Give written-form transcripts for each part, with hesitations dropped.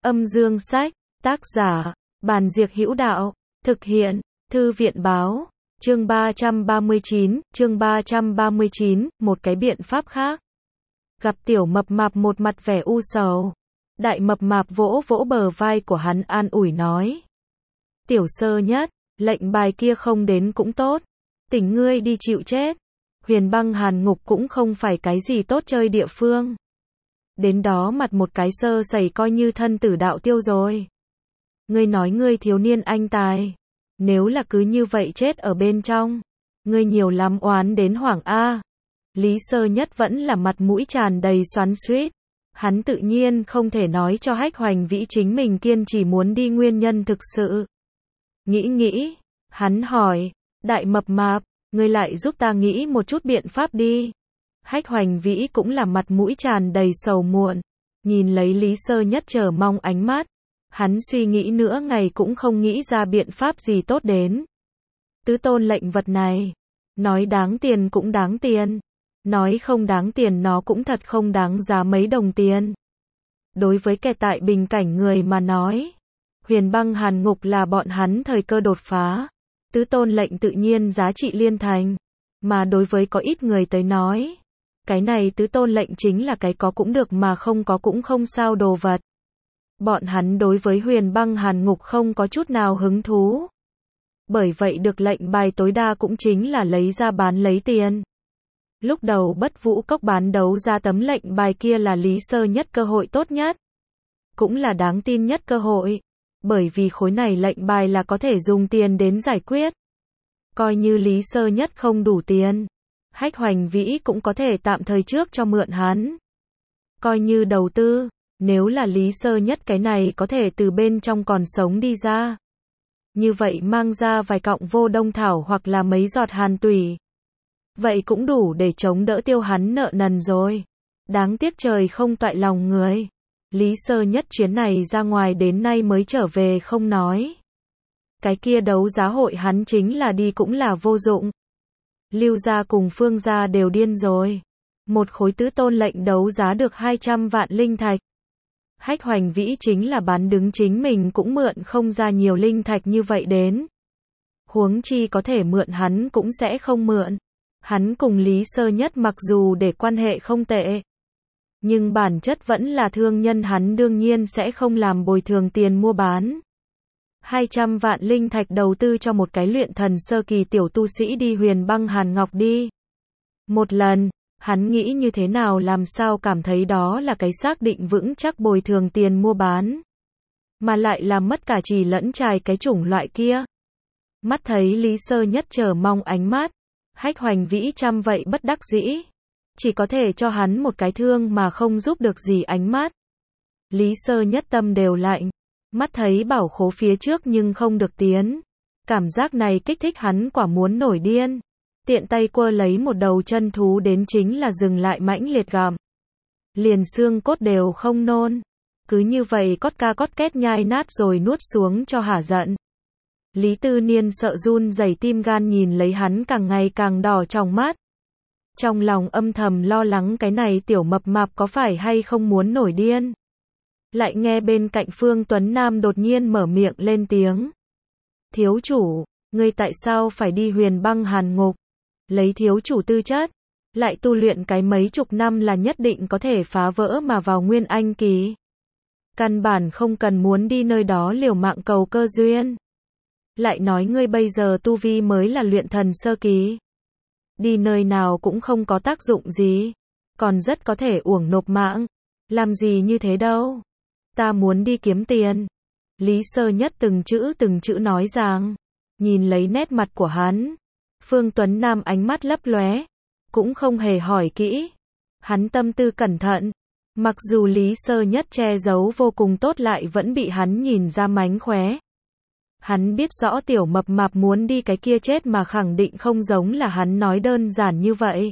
Âm dương sách, tác giả, Bàn Diệc Hữu Đạo, thực hiện, Thư viện Báo, chương 339, một cái biện pháp khác. Gặp tiểu mập mạp một mặt vẻ u sầu. Đại mập mạp vỗ vỗ bờ vai của hắn an ủi nói. Tiểu sơ nhất, lệnh bài kia không đến cũng tốt. Tỉnh ngươi đi chịu chết. Huyền băng hàn ngục cũng không phải cái gì tốt chơi địa phương. Đến đó mặt một cái sơ sẩy coi như thân tử đạo tiêu rồi. Ngươi nói ngươi thiếu niên anh tài. Nếu là cứ như vậy chết ở bên trong. Ngươi nhiều lắm oán đến hoảng A. Lý sơ nhất vẫn là mặt mũi tràn đầy xoắn xuýt. Hắn tự nhiên không thể nói cho Hách Hoành Vĩ chính mình kiên trì muốn đi nguyên nhân thực sự. Nghĩ, hắn hỏi, đại mập mạp, ngươi lại giúp ta nghĩ một chút biện pháp đi. Hách Hoành Vĩ cũng là mặt mũi tràn đầy sầu muộn, nhìn lấy Lý sơ nhất chờ mong ánh mắt. Hắn suy nghĩ nửa ngày cũng không nghĩ ra biện pháp gì tốt đến. Tứ tôn lệnh vật này, nói đáng tiền cũng đáng tiền. Nói không đáng tiền nó cũng thật không đáng giá mấy đồng tiền. Đối với kẻ tại bình cảnh người mà nói, huyền băng hàn ngục là bọn hắn thời cơ đột phá. Tứ tôn lệnh tự nhiên giá trị liên thành. Mà đối với có ít người tới nói, cái này tứ tôn lệnh chính là cái có cũng được mà không có cũng không sao đồ vật. Bọn hắn đối với huyền băng hàn ngục không có chút nào hứng thú. Bởi vậy được lệnh bài tối đa cũng chính là lấy ra bán lấy tiền. Lúc đầu Bất Vũ Cốc bán đấu ra tấm lệnh bài kia là Lý sơ nhất cơ hội tốt nhất. Cũng là đáng tin nhất cơ hội. Bởi vì khối này lệnh bài là có thể dùng tiền đến giải quyết. Coi như Lý sơ nhất không đủ tiền. Hách Hoành Vĩ cũng có thể tạm thời trước cho mượn hắn. Coi như đầu tư. Nếu là Lý sơ nhất cái này có thể từ bên trong còn sống đi ra. Như vậy mang ra vài cọng vô đông thảo hoặc là mấy giọt hàn tủy. Vậy cũng đủ để chống đỡ tiêu hắn nợ nần rồi. Đáng tiếc trời không toại lòng người. Lý sơ nhất chuyến này ra ngoài đến nay mới trở về không nói. Cái kia đấu giá hội hắn chính là đi cũng là vô dụng. Lưu gia cùng Phương gia đều điên rồi. Một khối tứ tôn lệnh đấu giá được 200 vạn linh thạch. Hách Hoành Vĩ chính là bán đứng chính mình cũng mượn không ra nhiều linh thạch như vậy đến. Huống chi có thể mượn hắn cũng sẽ không mượn. Hắn cùng Lý sơ nhất mặc dù để quan hệ không tệ. Nhưng bản chất vẫn là thương nhân, hắn đương nhiên sẽ không làm bồi thường tiền mua bán. 200 vạn linh thạch đầu tư cho một cái luyện thần sơ kỳ tiểu tu sĩ đi huyền băng hàn ngọc đi. Một lần, hắn nghĩ như thế nào làm sao cảm thấy đó là cái xác định vững chắc bồi thường tiền mua bán. Mà lại làm mất cả trì lẫn trài cái chủng loại kia. Mắt thấy Lý sơ nhất chờ mong ánh mắt. Hách Hoành Vĩ chăm vậy bất đắc dĩ. Chỉ có thể cho hắn một cái thương mà không giúp được gì ánh mắt. Lý sơ nhất tâm đều lạnh. Mắt thấy bảo khố phía trước nhưng không được tiến. Cảm giác này kích thích hắn quả muốn nổi điên. Tiện tay quơ lấy một đầu chân thú đến chính là dừng lại mãnh liệt gặm. Liền xương cốt đều không nôn. Cứ như vậy cót ca cót két nhai nát rồi nuốt xuống cho hả giận. Lý Tư Niên sợ run rẩy tim gan nhìn lấy hắn càng ngày càng đỏ trong mắt. Trong lòng âm thầm lo lắng cái này tiểu mập mạp có phải hay không muốn nổi điên. Lại nghe bên cạnh Phương Tuấn Nam đột nhiên mở miệng lên tiếng. Thiếu chủ, ngươi tại sao phải đi huyền băng hàn ngục? Lấy thiếu chủ tư chất, lại tu luyện cái mấy chục năm là nhất định có thể phá vỡ mà vào nguyên anh kỳ. Căn bản không cần muốn đi nơi đó liều mạng cầu cơ duyên. Lại nói ngươi bây giờ tu vi mới là luyện thần sơ kỳ. Đi nơi nào cũng không có tác dụng gì. Còn rất có thể uổng nộp mạng. Làm gì như thế đâu. Ta muốn đi kiếm tiền. Lý sơ nhất từng chữ nói rằng. Nhìn lấy nét mặt của hắn. Phương Tuấn Nam ánh mắt lấp lóe. Cũng không hề hỏi kỹ. Hắn tâm tư cẩn thận. Mặc dù Lý sơ nhất che giấu vô cùng tốt lại vẫn bị hắn nhìn ra mánh khóe. Hắn biết rõ tiểu mập mạp muốn đi cái kia chết mà khẳng định không giống là hắn nói đơn giản như vậy.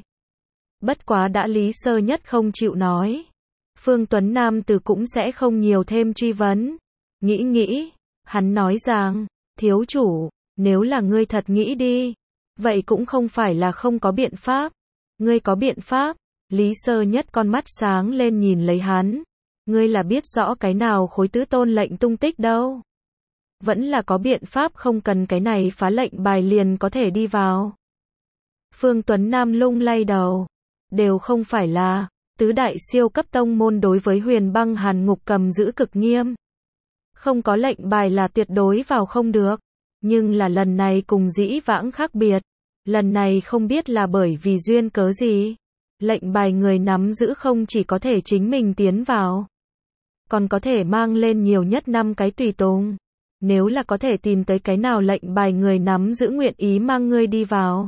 Bất quá đã Lý sơ nhất không chịu nói. Phương Tuấn Nam từ cũng sẽ không nhiều thêm truy vấn. Nghĩ, hắn nói rằng, thiếu chủ, nếu là ngươi thật nghĩ đi, vậy cũng không phải là không có biện pháp. Ngươi có biện pháp? Lý sơ nhất con mắt sáng lên nhìn lấy hắn. Ngươi là biết rõ cái nào khối tứ tôn lệnh tung tích đâu. Vẫn là có biện pháp không cần cái này phá lệnh bài liền có thể đi vào. Phương Tuấn Nam lung lay đầu. Đều không phải là, tứ đại siêu cấp tông môn đối với Huyền Băng Hàn Ngục cầm giữ cực nghiêm. Không có lệnh bài là tuyệt đối vào không được. Nhưng là lần này cùng dĩ vãng khác biệt. Lần này không biết là bởi vì duyên cớ gì. Lệnh bài người nắm giữ không chỉ có thể chính mình tiến vào. Còn có thể mang lên nhiều nhất 5 cái tùy tùng. Nếu là có thể tìm tới cái nào lệnh bài người nắm giữ nguyện ý mang ngươi đi vào.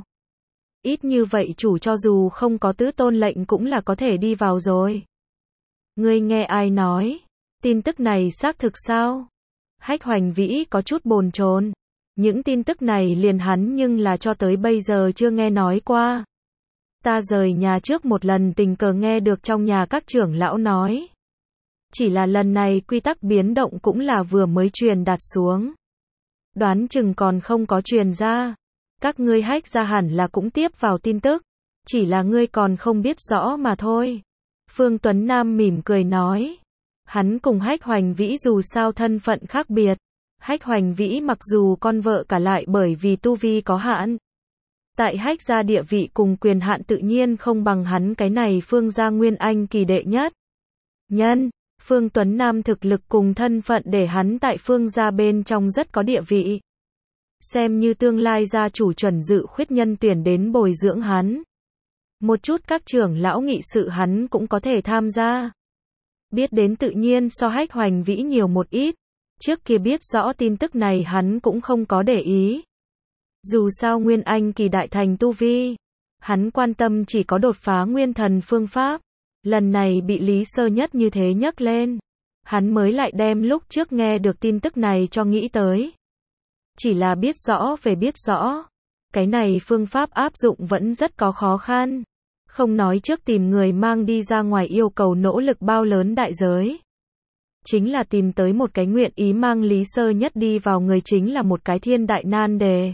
Ít như vậy chủ cho dù không có tứ tôn lệnh cũng là có thể đi vào rồi. Ngươi nghe ai nói? Tin tức này xác thực sao? Hách Hoành Vĩ có chút bồn chồn. Những tin tức này liền hắn nhưng là cho tới bây giờ chưa nghe nói qua. Ta rời nhà trước một lần tình cờ nghe được trong nhà các trưởng lão nói. Chỉ là lần này quy tắc biến động cũng là vừa mới truyền đạt xuống. Đoán chừng còn không có truyền ra. Các ngươi Hách gia hẳn là cũng tiếp vào tin tức. Chỉ là ngươi còn không biết rõ mà thôi. Phương Tuấn Nam mỉm cười nói. Hắn cùng Hách Hoành Vĩ dù sao thân phận khác biệt. Hách Hoành Vĩ mặc dù con vợ cả lại bởi vì tu vi có hạn. Tại Hách gia địa vị cùng quyền hạn tự nhiên không bằng hắn cái này Phương gia nguyên anh kỳ đệ nhất. Nhân, Phương Tuấn Nam thực lực cùng thân phận để hắn tại Phương gia bên trong rất có địa vị. Xem như tương lai gia chủ chuẩn dự khuyết nhân tuyển đến bồi dưỡng hắn. Một chút các trưởng lão nghị sự hắn cũng có thể tham gia. Biết đến tự nhiên so Hách Hoành Vĩ nhiều một ít. Trước kia biết rõ tin tức này hắn cũng không có để ý. Dù sao Nguyên Anh kỳ đại thành tu vi. Hắn quan tâm chỉ có đột phá nguyên thần phương pháp. Lần này bị Lý Sơ Nhất như thế nhắc lên. Hắn mới lại đem lúc trước nghe được tin tức này cho nghĩ tới. Chỉ là biết rõ về biết rõ. Cái này phương pháp áp dụng vẫn rất có khó khăn. Không nói trước tìm người mang đi ra ngoài yêu cầu nỗ lực bao lớn đại giới. Chính là tìm tới một cái nguyện ý mang Lý Sơ Nhất đi vào người chính là một cái thiên đại nan đề.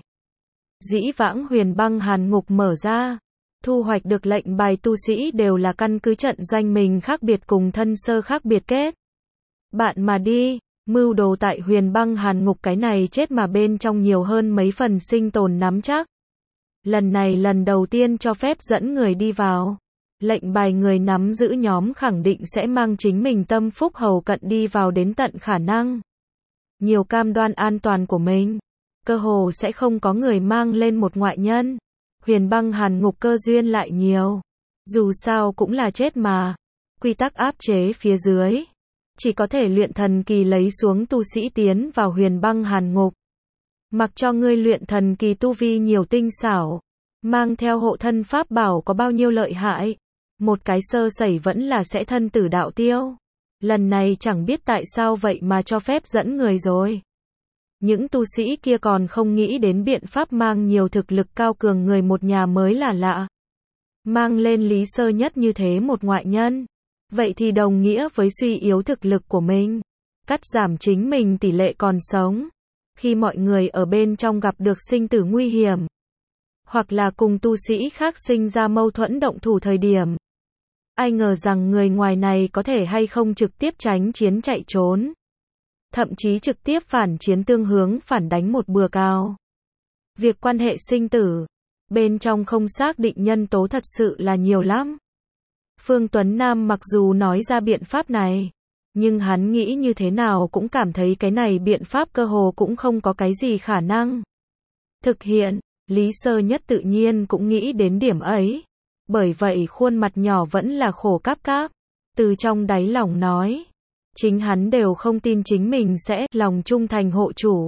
Dĩ vãng Huyền Băng Hàn Ngục mở ra. Thu hoạch được lệnh bài tu sĩ đều là căn cứ trận doanh mình khác biệt cùng thân sơ khác biệt kết. Bạn mà đi, mưu đồ tại Huyền Băng Hàn Ngục cái này chết mà bên trong nhiều hơn mấy phần sinh tồn nắm chắc. Lần này lần đầu tiên cho phép dẫn người đi vào. Lệnh bài người nắm giữ nhóm khẳng định sẽ mang chính mình tâm phúc hầu cận đi vào đến tận khả năng. Nhiều cam đoan an toàn của mình. Cơ hồ sẽ không có người mang lên một ngoại nhân. Huyền Băng Hàn Ngục cơ duyên lại nhiều. Dù sao cũng là chết mà. Quy tắc áp chế phía dưới. Chỉ có thể luyện thần kỳ lấy xuống tu sĩ tiến vào Huyền Băng Hàn Ngục. Mặc cho ngươi luyện thần kỳ tu vi nhiều tinh xảo. Mang theo hộ thân pháp bảo có bao nhiêu lợi hại. Một cái sơ sẩy vẫn là sẽ thân tử đạo tiêu. Lần này chẳng biết tại sao vậy mà cho phép dẫn người rồi. Những tu sĩ kia còn không nghĩ đến biện pháp mang nhiều thực lực cao cường người một nhà mới là lạ. Mang lên Lý Sơ Nhất như thế một ngoại nhân. Vậy thì đồng nghĩa với suy yếu thực lực của mình. Cắt giảm chính mình tỷ lệ còn sống. Khi mọi người ở bên trong gặp được sinh tử nguy hiểm. Hoặc là cùng tu sĩ khác sinh ra mâu thuẫn động thủ thời điểm. Ai ngờ rằng người ngoài này có thể hay không trực tiếp tránh chiến chạy trốn. Thậm chí trực tiếp phản chiến tương hướng phản đánh một bừa cao. Việc quan hệ sinh tử. Bên trong không xác định nhân tố thật sự là nhiều lắm. Phương Tuấn Nam mặc dù nói ra biện pháp này. Nhưng hắn nghĩ như thế nào cũng cảm thấy cái này biện pháp cơ hồ cũng không có cái gì khả năng thực hiện. Lý Sơ Nhất tự nhiên cũng nghĩ đến điểm ấy. Bởi vậy khuôn mặt nhỏ vẫn là khổ cáp cáp. Từ trong đáy lòng nói. Chính hắn đều không tin chính mình sẽ lòng trung thành hộ chủ.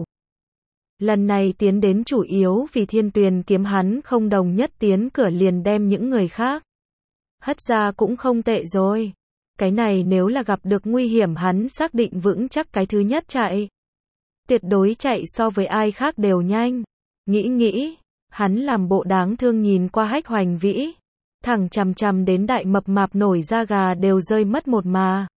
Lần này tiến đến chủ yếu vì Thiên Tuyền kiếm hắn không đồng nhất tiến cửa liền đem những người khác. Hất ra cũng không tệ rồi. Cái này nếu là gặp được nguy hiểm hắn xác định vững chắc cái thứ nhất chạy. Tuyệt đối chạy so với ai khác đều nhanh. Nghĩ, hắn làm bộ đáng thương nhìn qua Hách Hoành Vĩ. Thẳng chằm chằm đến đại mập mạp nổi da gà đều rơi mất một mà.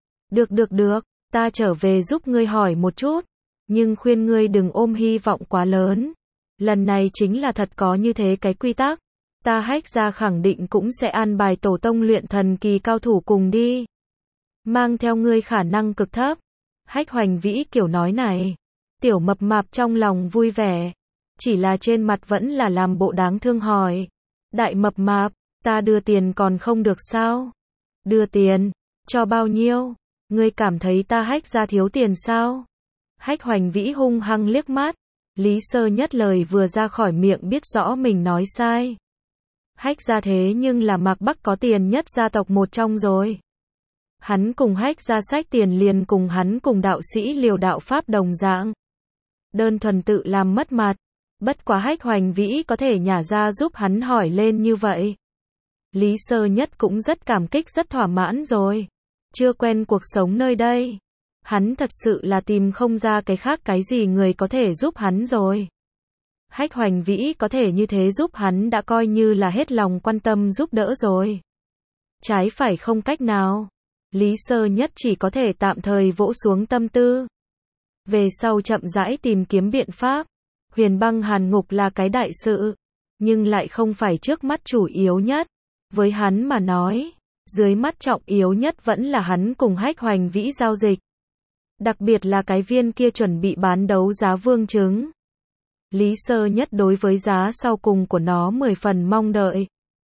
Được, ta trở về giúp ngươi hỏi một chút. Nhưng khuyên ngươi đừng ôm hy vọng quá lớn. Lần này chính là thật có như thế cái quy tắc. Ta Hách gia khẳng định cũng sẽ an bài tổ tông luyện thần kỳ cao thủ cùng đi. mang theo ngươi khả năng cực thấp. Hách Hoành Vĩ kiểu nói này. Tiểu mập mạp trong lòng vui vẻ. Chỉ là trên mặt vẫn là làm bộ đáng thương hỏi. Đại mập mạp, ta đưa tiền còn không được sao? Đưa tiền? Cho bao nhiêu? Ngươi cảm thấy ta Hách gia thiếu tiền sao? Hách Hoành Vĩ hung hăng liếc mắt. Lý Sơ Nhất lời vừa ra khỏi miệng biết rõ mình nói sai. Hách gia thế nhưng là Mạc Bắc có tiền nhất gia tộc một trong rồi. Hắn cùng Hách gia sách tiền liền cùng hắn cùng đạo sĩ liều đạo pháp đồng dạng. Đơn thuần tự làm mất mặt. Bất quá Hách Hoành Vĩ có thể nhả ra giúp hắn hỏi lên như vậy. Lý Sơ Nhất cũng rất cảm kích rất thỏa mãn rồi. Chưa quen cuộc sống nơi đây. Hắn thật sự là tìm không ra cái khác cái gì người có thể giúp hắn rồi. Hách Hoành Vĩ có thể như thế giúp hắn đã coi như là hết lòng quan tâm giúp đỡ rồi. Trái phải không cách nào. Lý Sơ Nhất chỉ có thể tạm thời vỗ xuống tâm tư. Về sau chậm rãi tìm kiếm biện pháp. Huyền băng hàn ngục là cái đại sự. Nhưng lại không phải trước mắt chủ yếu nhất. Với hắn mà nói, dưới mắt trọng yếu nhất vẫn là hắn cùng Hách Hoành Vĩ giao dịch. Đặc biệt là cái viên kia chuẩn bị bán đấu giá vương chứng. Lý Sơ Nhất đối với giá sau cùng của nó 10 phần mong đợi.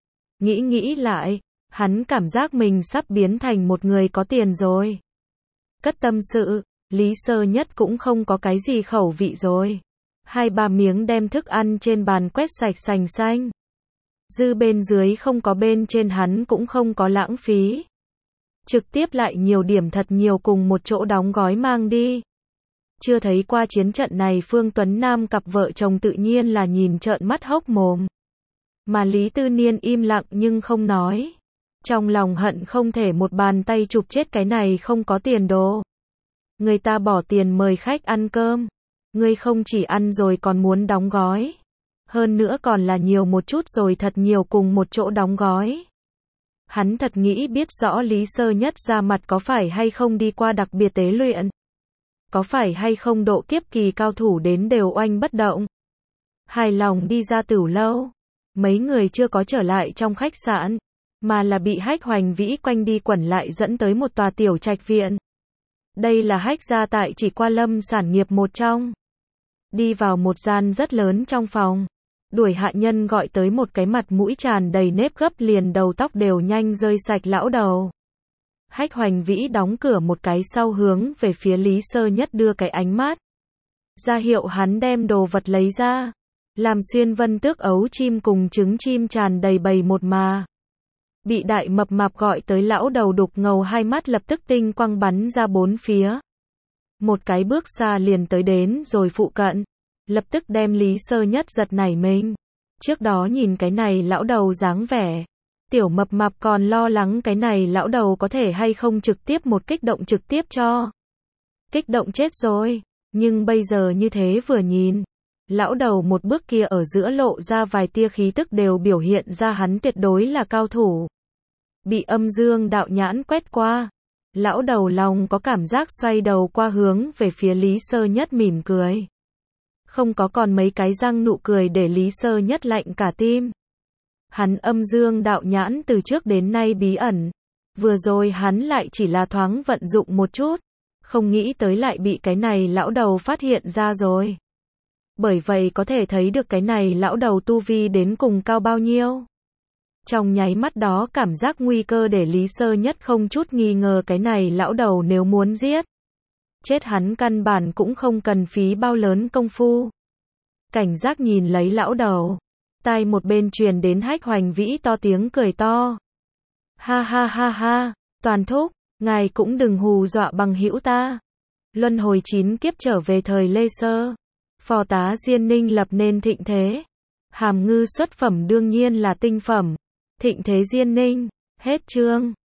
Nghĩ lại, hắn cảm giác mình sắp biến thành một người có tiền rồi. Cất tâm sự, Lý Sơ Nhất cũng không có cái gì khẩu vị rồi. 2-3 miếng đem thức ăn trên bàn quét sạch sành xanh. Dư bên dưới không có bên trên hắn cũng không có lãng phí. Trực tiếp lại nhiều điểm thật nhiều cùng một chỗ đóng gói mang đi. Chưa thấy qua chiến trận này Phương Tuấn Nam cặp vợ chồng tự nhiên là nhìn trợn mắt hốc mồm. Mà Lý Tư Niên im lặng nhưng không nói. Trong lòng hận không thể một bàn tay chụp chết cái này không có tiền đồ. Người ta bỏ tiền mời khách ăn cơm. Ngươi không chỉ ăn rồi còn muốn đóng gói. Hơn nữa còn là nhiều một chút rồi thật nhiều cùng một chỗ đóng gói. Hắn thật nghĩ biết rõ Lý Sơ Nhất ra mặt có phải hay không đi qua đặc biệt tế luyện. Có phải hay không độ kiếp kỳ cao thủ đến đều oanh bất động. Hài lòng đi ra Tửu lâu. Mấy người chưa có trở lại trong khách sạn. Mà là bị Hách Hoành Vĩ quanh đi quẩn lại dẫn tới một tòa tiểu trạch viện. Đây là Hách gia tại Chỉ Qua Lâm sản nghiệp một trong. Đi vào một gian rất lớn trong phòng. Đuổi hạ nhân gọi tới một cái mặt mũi tràn đầy nếp gấp liền đầu tóc đều nhanh rơi sạch lão đầu. Hách Hoành Vĩ đóng cửa một cái sau hướng về phía Lý Sơ Nhất đưa cái ánh mắt. Ra hiệu hắn đem đồ vật lấy ra. Làm xuyên vân tước ấu chim cùng trứng chim tràn đầy bầy một mà. Bị đại mập mạp gọi tới lão đầu đục ngầu hai mắt lập tức tinh quang bắn ra bốn phía. Một cái bước xa liền tới đến rồi phụ cận. Lập tức đem Lý Sơ Nhất giật nảy mình. Trước đó nhìn cái này lão đầu dáng vẻ. Tiểu mập mạp còn lo lắng cái này lão đầu có thể hay không trực tiếp một kích động trực tiếp cho. Kích động chết rồi. Nhưng bây giờ như thế vừa nhìn. Lão đầu một bước kia ở giữa lộ ra vài tia khí tức đều biểu hiện ra hắn tuyệt đối là cao thủ. Bị âm dương đạo nhãn quét qua. Lão đầu lòng có cảm giác xoay đầu qua hướng về phía Lý Sơ Nhất mỉm cười. Không có còn mấy cái răng nụ cười để Lý Sơ Nhất lạnh cả tim. Hắn âm dương đạo nhãn từ trước đến nay bí ẩn. Vừa rồi hắn lại chỉ là thoáng vận dụng một chút. Không nghĩ tới lại bị cái này lão đầu phát hiện ra rồi. Bởi vậy có thể thấy được cái này lão đầu tu vi đến cùng cao bao nhiêu. Trong nháy mắt đó cảm giác nguy cơ để Lý Sơ Nhất không chút nghi ngờ cái này lão đầu nếu muốn giết. Chết hắn căn bản cũng không cần phí bao lớn công phu. Cảnh giác nhìn lấy lão đầu. Tai một bên truyền đến Hách Hoành Vĩ to tiếng cười to. Ha ha ha ha, Toàn thúc, ngài cũng đừng hù dọa bằng hữu ta. Luân hồi 9 kiếp trở về thời Lê Sơ. Phò tá Diên Ninh lập nên thịnh thế. Hàm ngư xuất phẩm đương nhiên là tinh phẩm. Thịnh thế Diên Ninh. Hết chương.